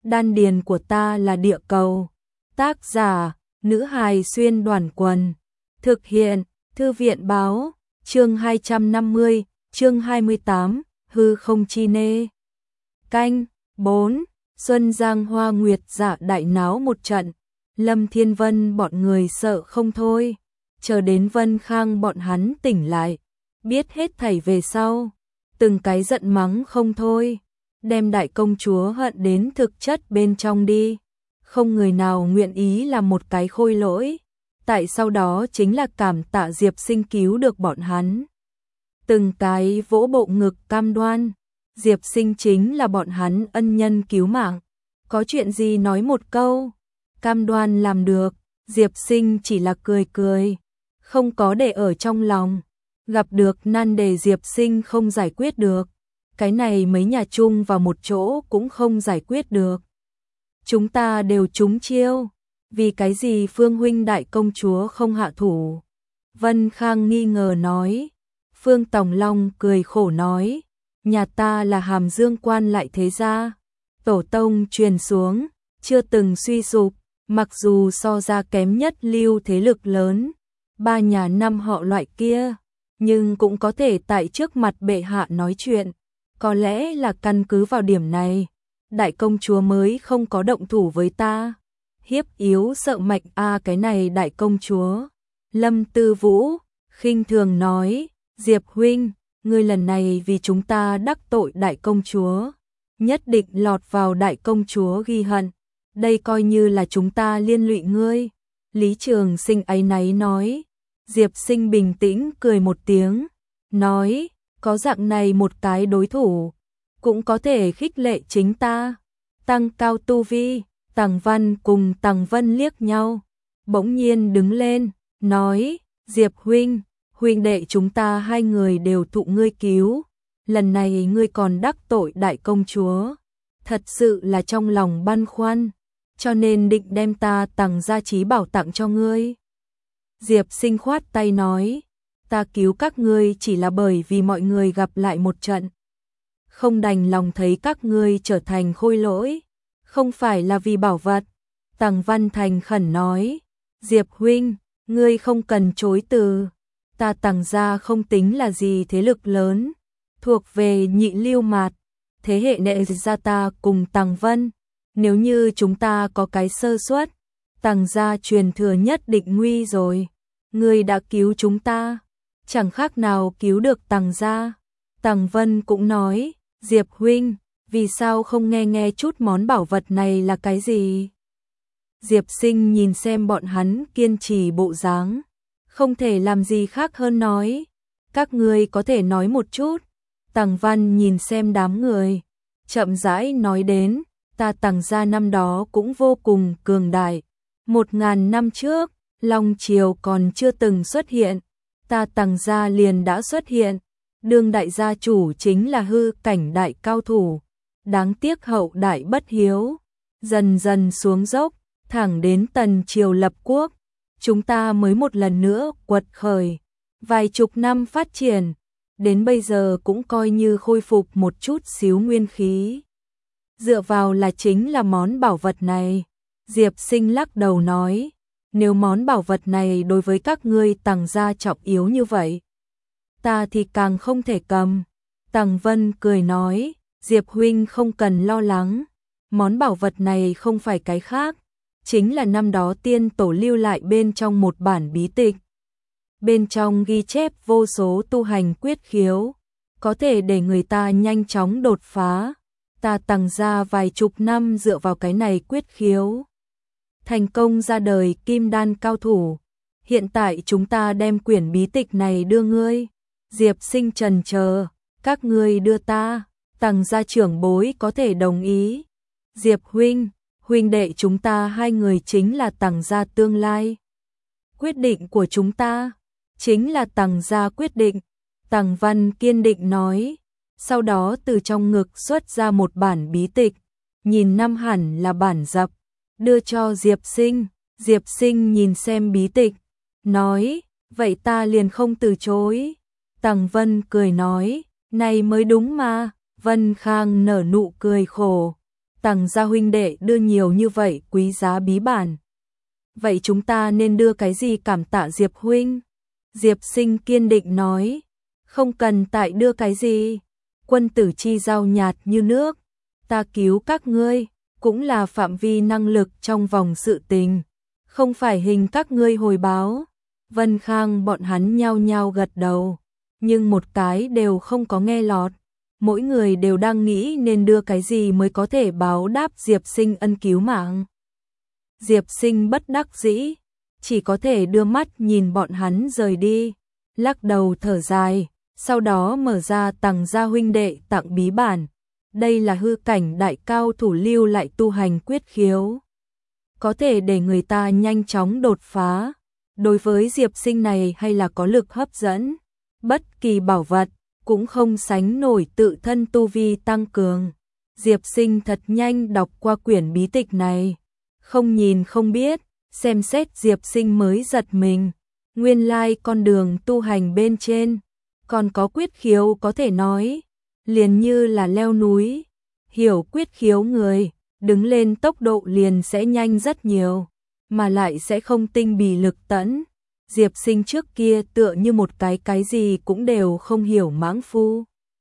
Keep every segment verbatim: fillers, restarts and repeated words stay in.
đan điền của ta là địa cầu. Tác giả, nữ hài xuyên đoàn quần. Thực hiện, thư viện báo, chương hai trăm năm mươi, chương hai mươi tám, hư không chi nê. Canh, bốn, Xuân Giang Hoa Nguyệt Dạ đại náo một trận. Lâm Thiên Vân bọn người sợ không thôi. Chờ đến Vân Khang bọn hắn tỉnh lại, biết hết thảy về sau, từng cái giận mắng không thôi, đem đại công chúa hận đến thực chất bên trong đi. Không người nào nguyện ý làm một cái khôi lỗi. Tại sau đó chính là cảm tạ Diệp Sinh cứu được bọn hắn. Từng cái vỗ bộ ngực cam đoan, Diệp Sinh chính là bọn hắn ân nhân cứu mạng. Có chuyện gì nói một câu, cam đoan làm được. Diệp Sinh chỉ là cười cười, không có để ở trong lòng. Gặp được nan đề Diệp Sinh không giải quyết được, cái này mấy nhà chung vào một chỗ cũng không giải quyết được. Chúng ta đều trúng chiêu, vì cái gì Phương huynh đại công chúa không hạ thủ? Vân Khang nghi ngờ nói. Phương Tòng Long cười khổ nói, nhà ta là Hàm Dương quan lại thế gia, tổ tông truyền xuống, chưa từng suy sụp, mặc dù so ra kém nhất lưu thế lực lớn, ba nhà năm họ loại kia, nhưng cũng có thể tại trước mặt bệ hạ nói chuyện. Có lẽ là căn cứ vào điểm này, đại công chúa mới không có động thủ với ta. Hiếp yếu sợ mạnh a à, cái này đại công chúa. Lâm Tư Vũ khinh thường nói, Diệp huynh, ngươi lần này vì chúng ta đắc tội đại công chúa, nhất định lọt vào đại công chúa ghi hận. Đây coi như là chúng ta liên lụy ngươi. Lý Trường Sinh áy náy nói. Diệp Sinh bình tĩnh cười một tiếng, nói, có dạng này một cái đối thủ, cũng có thể khích lệ chính ta, tăng cao tu vi. Tằng Văn cùng Tằng Vân liếc nhau, bỗng nhiên đứng lên, nói, Diệp huynh, huynh đệ chúng ta hai người đều thụ ngươi cứu, lần này ngươi còn đắc tội đại công chúa, thật sự là trong lòng băn khoăn, cho nên định đem ta Tằng gia trí bảo tặng cho ngươi. Diệp Sinh khoát tay nói, ta cứu các ngươi chỉ là bởi vì mọi người gặp lại một trận, không đành lòng thấy các ngươi trở thành khôi lỗi, không phải là vì bảo vật. Tằng Văn thành khẩn nói, Diệp huynh, ngươi không cần chối từ, ta Tằng gia không tính là gì thế lực lớn, thuộc về nhị lưu mạt, thế hệ nệ gia ta cùng Tằng Vân, nếu như chúng ta có cái sơ suất, Tằng gia truyền thừa nhất định nguy rồi. Ngươi đã cứu chúng ta, chẳng khác nào cứu được Tằng gia. Tằng Vân cũng nói, Diệp huynh, vì sao không nghe nghe chút món bảo vật này là cái gì? Diệp Sinh nhìn xem bọn hắn kiên trì bộ dáng, không thể làm gì khác hơn nói, các ngươi có thể nói một chút. Tằng Văn nhìn xem đám người, chậm rãi nói đến, ta Tằng gia năm đó cũng vô cùng cường đại. Một ngàn năm trước, Long Triều còn chưa từng xuất hiện, ta Tằng gia liền đã xuất hiện. Đương đại gia chủ chính là hư cảnh đại cao thủ, đáng tiếc hậu đại bất hiếu, dần dần xuống dốc, thẳng đến Tần Triều lập quốc, chúng ta mới một lần nữa quật khởi, vài chục năm phát triển, đến bây giờ cũng coi như khôi phục một chút xíu nguyên khí. Dựa vào là chính là món bảo vật này. Diệp Sinh lắc đầu nói, nếu món bảo vật này đối với các ngươi Tằng gia trọng yếu như vậy, ta thì càng không thể cầm. Tằng Vân cười nói, Diệp huynh không cần lo lắng, món bảo vật này không phải cái khác, chính là năm đó tiên tổ lưu lại bên trong một bản bí tịch. Bên trong ghi chép vô số tu hành quyết khiếu, có thể để người ta nhanh chóng đột phá. Ta Tằng gia vài chục năm dựa vào cái này quyết khiếu, thành công ra đời kim đan cao thủ. Hiện tại chúng ta đem quyển bí tịch này đưa ngươi. Diệp Sinh trần chờ, các ngươi đưa ta, Tằng gia trưởng bối có thể đồng ý. Diệp huynh, huynh đệ chúng ta hai người chính là Tằng gia tương lai. Quyết định của chúng ta chính là Tằng gia quyết định. Tằng Văn kiên định nói, sau đó từ trong ngực xuất ra một bản bí tịch, nhìn năm hẳn là bản dập, đưa cho Diệp Sinh. Diệp Sinh nhìn xem bí tịch, nói, vậy ta liền không từ chối. Tằng Vân cười nói, này mới đúng mà. Vân Khang nở nụ cười khổ. Tằng gia huynh đệ đưa nhiều như vậy quý giá bí bản. Vậy chúng ta nên đưa cái gì cảm tạ Diệp huynh? Diệp Sinh kiên định nói, không cần tại đưa cái gì, quân tử chi giao nhạt như nước, ta cứu các ngươi, cũng là phạm vi năng lực trong vòng sự tình, không phải hình các ngươi hồi báo. Vân Khang bọn hắn nhao nhao gật đầu, nhưng một cái đều không có nghe lọt, mỗi người đều đang nghĩ nên đưa cái gì mới có thể báo đáp Diệp Sinh ân cứu mạng. Diệp Sinh bất đắc dĩ, chỉ có thể đưa mắt nhìn bọn hắn rời đi, lắc đầu thở dài, sau đó mở ra Tằng gia huynh đệ tặng bí bản. Đây là hư cảnh đại cao thủ lưu lại tu hành quyết khiếu, có thể để người ta nhanh chóng đột phá. Đối với Diệp Sinh này hay là có lực hấp dẫn, bất kỳ bảo vật cũng không sánh nổi tự thân tu vi tăng cường. Diệp Sinh thật nhanh đọc qua quyển bí tịch này, không nhìn không biết, xem xét Diệp Sinh mới giật mình, nguyên lai con đường tu hành bên trên còn có quyết khiếu có thể nói, liền như là leo núi, hiểu quyết khiếu người, đứng lên tốc độ liền sẽ nhanh rất nhiều, mà lại sẽ không tinh bì lực tẫn. Diệp Sinh trước kia tựa như một cái cái gì cũng đều không hiểu mãng phu.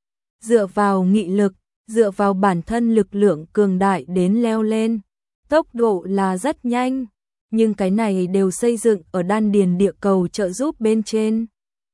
Dựa vào nghị lực, dựa vào bản thân lực lượng cường đại đến leo lên, tốc độ là rất nhanh, nhưng cái này đều xây dựng ở đan điền địa cầu trợ giúp bên trên.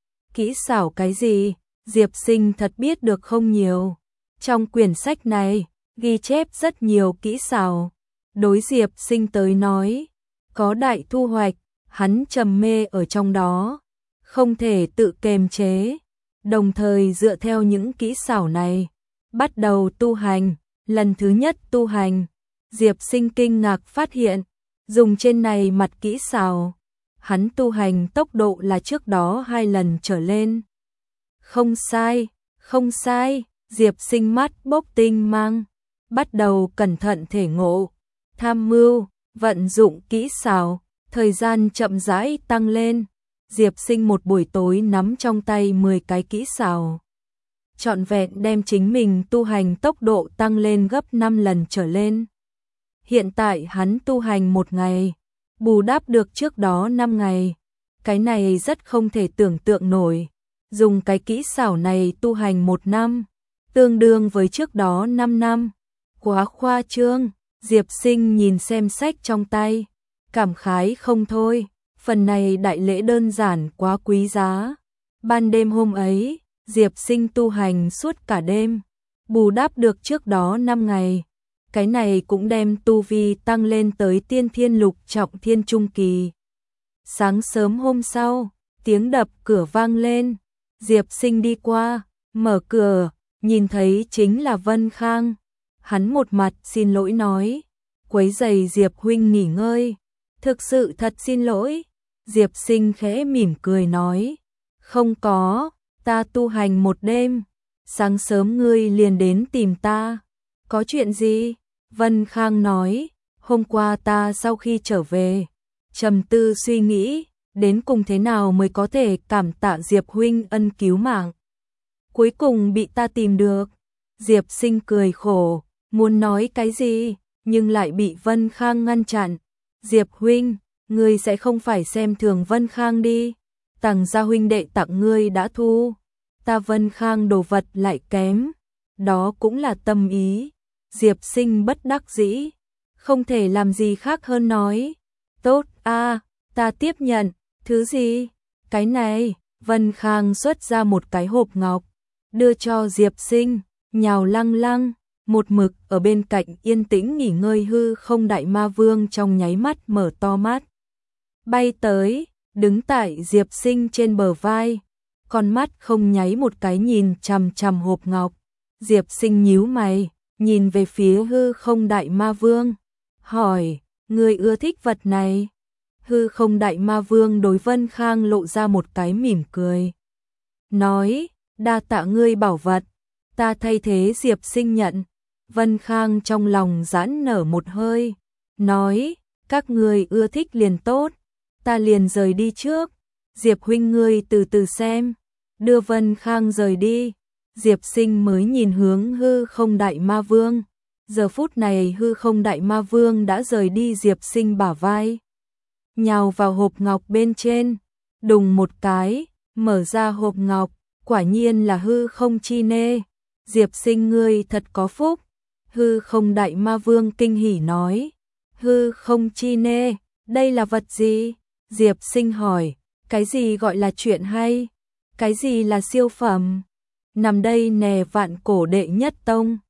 Kỹ xảo cái gì, Diệp Sinh thật biết được không nhiều. Trong quyển sách này, ghi chép rất nhiều kỹ xảo. Đối Diệp Sinh tới nói, có đại thu hoạch, hắn trầm mê ở trong đó, không thể tự kềm chế. Đồng thời dựa theo những kỹ xảo này, bắt đầu tu hành. Lần thứ nhất tu hành, Diệp Sinh kinh ngạc phát hiện, dùng trên này mặt kỹ xảo, hắn tu hành tốc độ là trước đó hai lần trở lên. Không sai, không sai, Diệp Sinh mắt bốc tinh mang, bắt đầu cẩn thận thể ngộ, tham mưu, vận dụng kỹ xảo, thời gian chậm rãi tăng lên. Diệp Sinh một buổi tối nắm trong tay mười cái kỹ xảo, trọn vẹn đem chính mình tu hành tốc độ tăng lên gấp năm lần trở lên. Hiện tại hắn tu hành một ngày, bù đắp được trước đó năm ngày. Cái này rất không thể tưởng tượng nổi. Dùng cái kỹ xảo này tu hành một năm, tương đương với trước đó năm năm. Quá khoa trương, Diệp Sinh nhìn xem sách trong tay, cảm khái không thôi. Phần này đại lễ đơn giản quá quý giá. Ban đêm hôm ấy, Diệp Sinh tu hành suốt cả đêm, bù đắp được trước đó năm ngày. Cái này cũng đem tu vi tăng lên tới tiên thiên lục trọng thiên trung kỳ. Sáng sớm hôm sau, tiếng đập cửa vang lên. Diệp Sinh đi qua, mở cửa, nhìn thấy chính là Vân Khang. Hắn một mặt xin lỗi nói, quấy rầy Diệp huynh nghỉ ngơi. Thực sự thật xin lỗi. Diệp Sinh khẽ mỉm cười nói, không có, ta tu hành một đêm, sáng sớm ngươi liền đến tìm ta. Có chuyện gì? Vân Khang nói, hôm qua ta sau khi trở về, trầm tư suy nghĩ, đến cùng thế nào mới có thể cảm tạ Diệp huynh ân cứu mạng. Cuối cùng bị ta tìm được. Diệp Sinh cười khổ, muốn nói cái gì, nhưng lại bị Vân Khang ngăn chặn. Diệp huynh, ngươi sẽ không phải xem thường Vân Khang đi. Tằng gia huynh đệ tặng ngươi đã thu, ta Vân Khang đồ vật lại kém, đó cũng là tâm ý. Diệp Sinh bất đắc dĩ, không thể làm gì khác hơn nói, tốt a, ta tiếp nhận. Thứ gì? Cái này. Vân Khang xuất ra một cái hộp ngọc, đưa cho Diệp Sinh. Nhào Lăng Lăng một mực ở bên cạnh yên tĩnh nghỉ ngơi hư không đại ma vương trong nháy mắt mở to mắt, bay tới, đứng tại Diệp Sinh trên bờ vai, con mắt không nháy một cái nhìn chằm chằm hộp ngọc. Diệp Sinh nhíu mày, nhìn về phía hư không đại ma vương, hỏi, ngươi ưa thích vật này? Hư không đại ma vương đối Vân Khang lộ ra một cái mỉm cười, nói, đa tạ ngươi bảo vật, ta thay thế Diệp Sinh nhận. Vân Khang trong lòng giãn nở một hơi, nói, các ngươi ưa thích liền tốt, ta liền rời đi trước. Diệp huynh ngươi từ từ xem. Đưa Vân Khang rời đi, Diệp Sinh mới nhìn hướng hư không đại ma vương. Giờ phút này hư không đại ma vương đã rời đi Diệp Sinh bả vai, nhào vào hộp ngọc bên trên, đùng một cái, mở ra hộp ngọc, quả nhiên là hư không chi nê. Diệp Sinh ngươi thật có phúc. Hư không đại ma vương kinh hỉ nói. Hư không chi nê, đây là vật gì? Diệp Sinh hỏi, cái gì gọi là chuyện hay? Cái gì là siêu phẩm? Nằm đây nè vạn cổ đệ nhất tông.